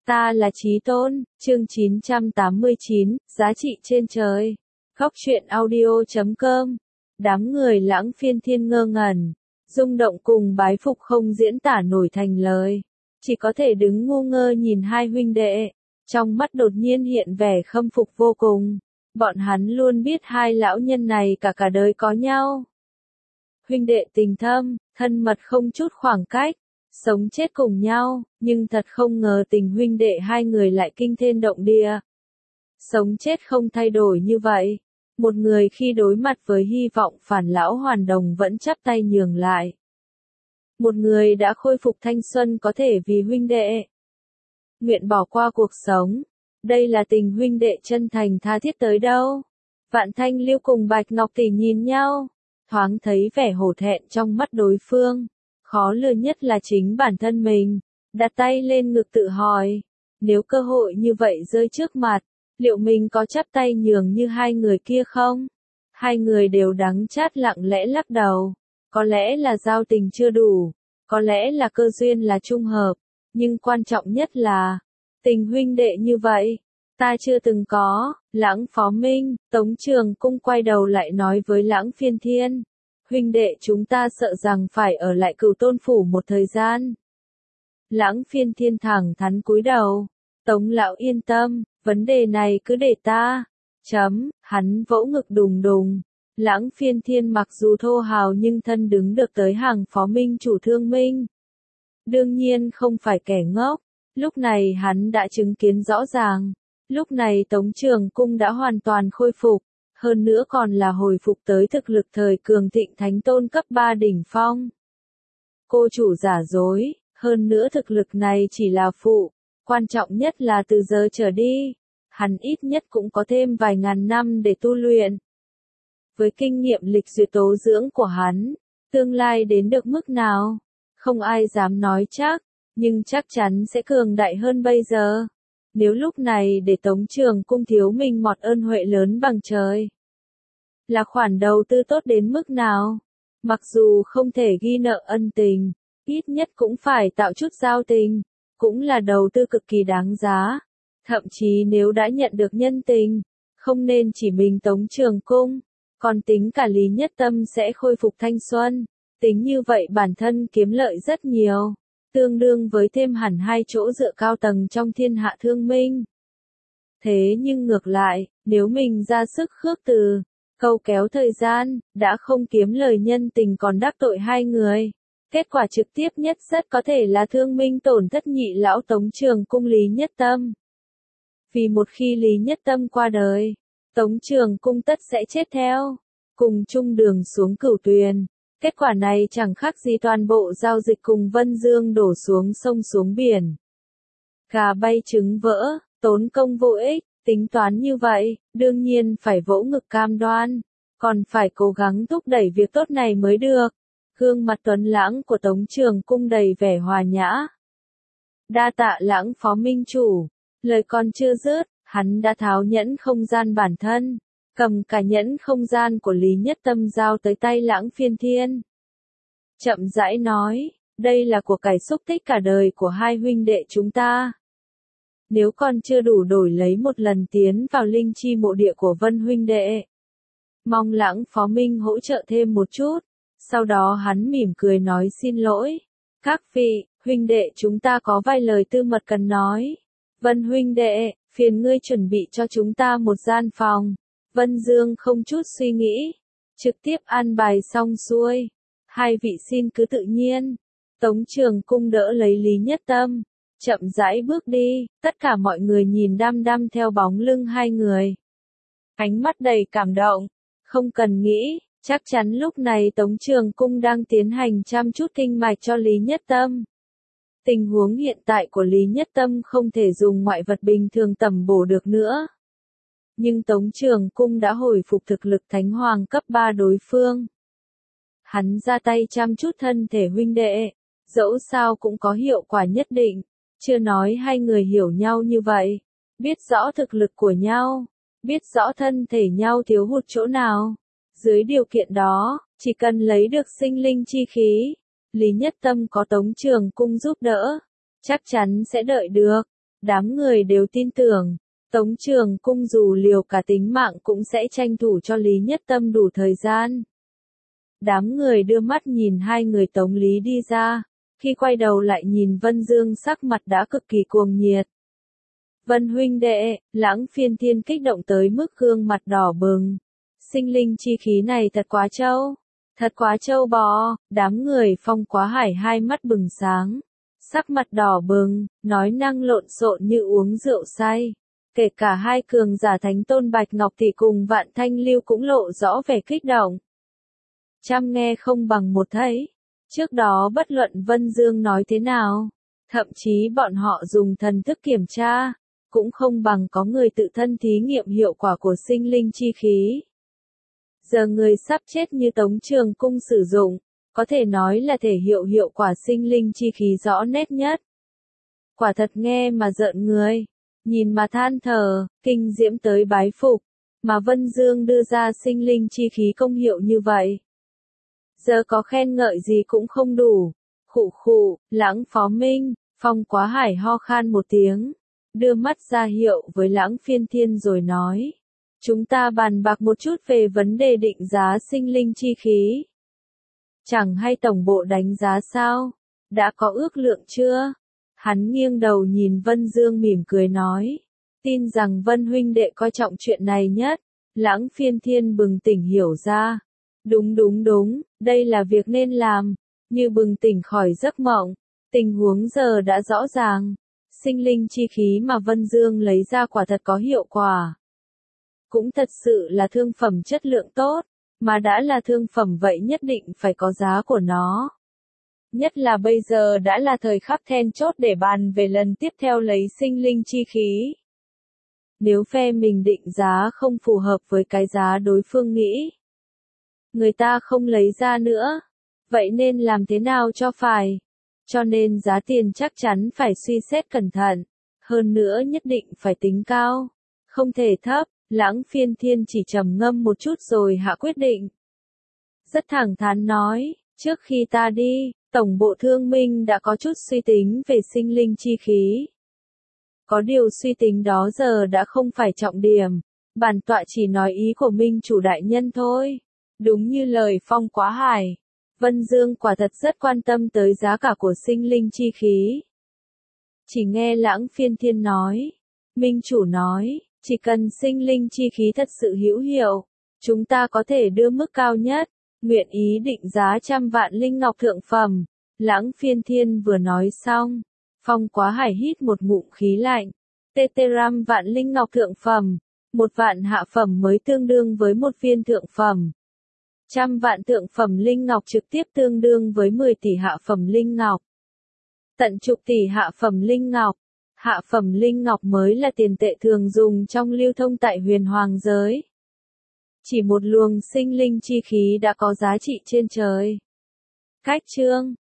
Ta là Chí Tôn, chương 989, giá trị trên trời. Góc truyện audio.com. Đám người Lãng Phiên Thiên ngơ ngẩn, rung động cùng bái phục không diễn tả nổi thành lời. Chỉ có thể đứng ngu ngơ nhìn hai huynh đệ, trong mắt đột nhiên hiện vẻ khâm phục vô cùng. Bọn hắn luôn biết hai lão nhân này cả đời có nhau. Huynh đệ tình thâm, thân mật không chút khoảng cách, sống chết cùng nhau, nhưng thật không ngờ tình huynh đệ hai người lại kinh thiên động địa. Sống chết không thay đổi như vậy. Một người khi đối mặt với hy vọng phản lão hoàn đồng vẫn chắp tay nhường lại. Một người đã khôi phục thanh xuân có thể vì huynh đệ nguyện bỏ qua cuộc sống. Đây là tình huynh đệ chân thành tha thiết tới đâu. Vạn Thanh Lưu cùng Bạch Ngọc Tỷ nhìn nhau, thoáng thấy vẻ hổ thẹn trong mắt đối phương. Khó lừa nhất là chính bản thân mình, đặt tay lên ngực tự hỏi, nếu cơ hội như vậy rơi trước mặt, liệu mình có chắp tay nhường như hai người kia không? Hai người đều đắng chát lặng lẽ lắc đầu, có lẽ là giao tình chưa đủ, có lẽ là cơ duyên là trung hợp, nhưng quan trọng nhất là, tình huynh đệ như vậy, ta chưa từng có. Lãng Phó Minh, Tống Trường Cung quay đầu lại nói với Lãng Phiên Thiên. Huynh đệ chúng ta sợ rằng phải ở lại Cửu Tôn Phủ một thời gian. Lãng Phiên Thiên thẳng thắn cúi đầu. Tống lão yên tâm, vấn đề này cứ để ta. Hắn vỗ ngực đùng đùng. Lãng Phiên Thiên mặc dù thô hào nhưng thân đứng được tới hàng Phó Minh chủ Thương Minh. Đương nhiên không phải kẻ ngốc. Lúc này hắn đã chứng kiến rõ ràng. Lúc này Tống Trường Cung đã hoàn toàn khôi phục. Hơn nữa còn là hồi phục tới thực lực thời cường thịnh thánh tôn cấp 3 đỉnh phong. Cô chủ giả dối, hơn nữa thực lực này chỉ là phụ, quan trọng nhất là từ giờ trở đi, hắn ít nhất cũng có thêm vài ngàn năm để tu luyện. Với kinh nghiệm lịch duyệt tố dưỡng của hắn, tương lai đến được mức nào, không ai dám nói chắc, nhưng chắc chắn sẽ cường đại hơn bây giờ. Nếu lúc này để Tống Trường Cung thiếu mình một ơn huệ lớn bằng trời, là khoản đầu tư tốt đến mức nào? Mặc dù không thể ghi nợ ân tình, ít nhất cũng phải tạo chút giao tình, cũng là đầu tư cực kỳ đáng giá. Thậm chí nếu đã nhận được nhân tình, không nên chỉ mình Tống Trường Cung, còn tính cả Lý Nhất Tâm sẽ khôi phục thanh xuân. Tính như vậy bản thân kiếm lợi rất nhiều, tương đương với thêm hẳn 2 chỗ dựa cao tầng trong thiên hạ thương minh. Thế nhưng ngược lại, nếu mình ra sức khước từ, câu kéo thời gian, đã không kiếm lời nhân tình còn đắc tội hai người. Kết quả trực tiếp nhất rất có thể là thương minh tổn thất nhị lão Tống Trường Cung Lý Nhất Tâm. Vì một khi Lý Nhất Tâm qua đời, Tống Trường Cung tất sẽ chết theo, cùng chung đường xuống Cửu Tuyền. Kết quả này chẳng khác gì toàn bộ giao dịch cùng Vân Dương đổ xuống sông xuống biển. Gà bay trứng vỡ, tốn công vô ích. Tính toán như vậy, đương nhiên phải vỗ ngực cam đoan, còn phải cố gắng thúc đẩy việc tốt này mới được. Gương mặt tuấn lãng của Tống Trường Cung đầy vẻ hòa nhã. Đa tạ Lãng Phó Minh chủ, lời còn chưa dứt, hắn đã tháo nhẫn không gian bản thân, cầm cả nhẫn không gian của Lý Nhất Tâm giao tới tay Lãng Phiên Thiên. Chậm rãi nói, đây là của cải xúc tích cả đời của hai huynh đệ chúng ta. Nếu còn chưa đủ đổi lấy một lần tiến vào linh chi mộ địa của Vân huynh đệ, mong Lãng Phó Minh hỗ trợ thêm một chút. Sau đó hắn mỉm cười nói xin lỗi. Các vị, huynh đệ chúng ta có vài lời tư mật cần nói. Vân huynh đệ, phiền ngươi chuẩn bị cho chúng ta một gian phòng. Vân Dương không chút suy nghĩ, trực tiếp an bài xong xuôi. Hai vị xin cứ tự nhiên. Tống Trường Cung đỡ lấy Lý Nhất Tâm, chậm rãi bước đi, tất cả mọi người nhìn đăm đăm theo bóng lưng hai người. Ánh mắt đầy cảm động, không cần nghĩ, chắc chắn lúc này Tống Trường Cung đang tiến hành chăm chút kinh mạch cho Lý Nhất Tâm. Tình huống hiện tại của Lý Nhất Tâm không thể dùng ngoại vật bình thường tầm bổ được nữa. Nhưng Tống Trường Cung đã hồi phục thực lực Thánh Hoàng cấp 3 đối phương. Hắn ra tay chăm chút thân thể huynh đệ, dẫu sao cũng có hiệu quả nhất định. Chưa nói hai người hiểu nhau như vậy, biết rõ thực lực của nhau, biết rõ thân thể nhau thiếu hụt chỗ nào. Dưới điều kiện đó, chỉ cần lấy được sinh linh chi khí, Lý Nhất Tâm có Tống Trường Cung giúp đỡ, chắc chắn sẽ đợi được. Đám người đều tin tưởng, Tống Trường Cung dù liều cả tính mạng cũng sẽ tranh thủ cho Lý Nhất Tâm đủ thời gian. Đám người đưa mắt nhìn hai người Tống Lý đi ra, khi quay đầu lại nhìn Vân Dương sắc mặt đã cực kỳ cuồng nhiệt. Vân huynh đệ, Lãng Phiên Thiên kích động tới mức gương mặt đỏ bừng. Sinh linh chi khí này thật quá trâu. Thật quá trâu bò, đám người Phong Quá Hải hai mắt bừng sáng. Sắc mặt đỏ bừng, nói năng lộn xộn như uống rượu say. Kể cả hai cường giả Thánh Tôn Bạch Ngọc Tỷ cùng Vạn Thanh Lưu cũng lộ rõ vẻ kích động. Trăm nghe không bằng một thấy. Trước đó bất luận Vân Dương nói thế nào, thậm chí bọn họ dùng thần thức kiểm tra, cũng không bằng có người tự thân thí nghiệm hiệu quả của sinh linh chi khí. Giờ người sắp chết như Tống Trường Cung sử dụng, có thể nói là thể hiệu quả sinh linh chi khí rõ nét nhất. Quả thật nghe mà rợn người, nhìn mà than thở, kinh diễm tới bái phục, mà Vân Dương đưa ra sinh linh chi khí công hiệu như vậy. Giờ có khen ngợi gì cũng không đủ. Khụ khụ, Lãng Phó Minh, Phong Quá Hải ho khan một tiếng, đưa mắt ra hiệu với Lãng Phiên Thiên rồi nói. Chúng ta bàn bạc một chút về vấn đề định giá sinh linh chi khí. Chẳng hay tổng bộ đánh giá sao? Đã có ước lượng chưa? Hắn nghiêng đầu nhìn Vân Dương mỉm cười nói. Tin rằng Vân huynh đệ coi trọng chuyện này nhất. Lãng Phiên Thiên bừng tỉnh hiểu ra. Đúng, đây là việc nên làm. Như bừng tỉnh khỏi giấc mộng. Tình huống giờ đã rõ ràng. Sinh linh chi khí mà Vân Dương lấy ra quả thật có hiệu quả. Cũng thật sự là thương phẩm chất lượng tốt, mà đã là thương phẩm vậy nhất định phải có giá của nó. Nhất là bây giờ đã là thời khắc then chốt để bàn về lần tiếp theo lấy sinh linh chi khí. Nếu phe mình định giá không phù hợp với cái giá đối phương nghĩ, người ta không lấy ra nữa, vậy nên làm thế nào cho phải? Cho nên giá tiền chắc chắn phải suy xét cẩn thận, hơn nữa nhất định phải tính cao, không thể thấp. Lãng Phiên Thiên chỉ trầm ngâm một chút rồi hạ quyết định. Rất thẳng thắn nói, trước khi ta đi, Tổng bộ Thương Minh đã có chút suy tính về sinh linh chi khí. Có điều suy tính đó giờ đã không phải trọng điểm, bản tọa chỉ nói ý của Minh chủ đại nhân thôi. Đúng như lời Phong Quá Hải, Vân Dương quả thật rất quan tâm tới giá cả của sinh linh chi khí. Chỉ nghe Lãng Phiên Thiên nói, Minh chủ nói, chỉ cần sinh linh chi khí thật sự hữu hiệu, chúng ta có thể đưa mức cao nhất, nguyện ý định giá 100 vạn linh ngọc thượng phẩm. Lãng Phiên Thiên vừa nói xong, Phong Quá Hải hít một ngụm khí lạnh. Teteram vạn linh ngọc thượng phẩm, 1 vạn hạ phẩm mới tương đương với 1 viên thượng phẩm. 100 vạn thượng phẩm linh ngọc trực tiếp tương đương với 10 tỷ hạ phẩm linh ngọc. Tận chục tỷ hạ phẩm linh ngọc. Hạ phẩm linh ngọc mới là tiền tệ thường dùng trong lưu thông tại huyền hoàng giới. Chỉ một luồng sinh linh chi khí đã có giá trị trên trời. Cách chương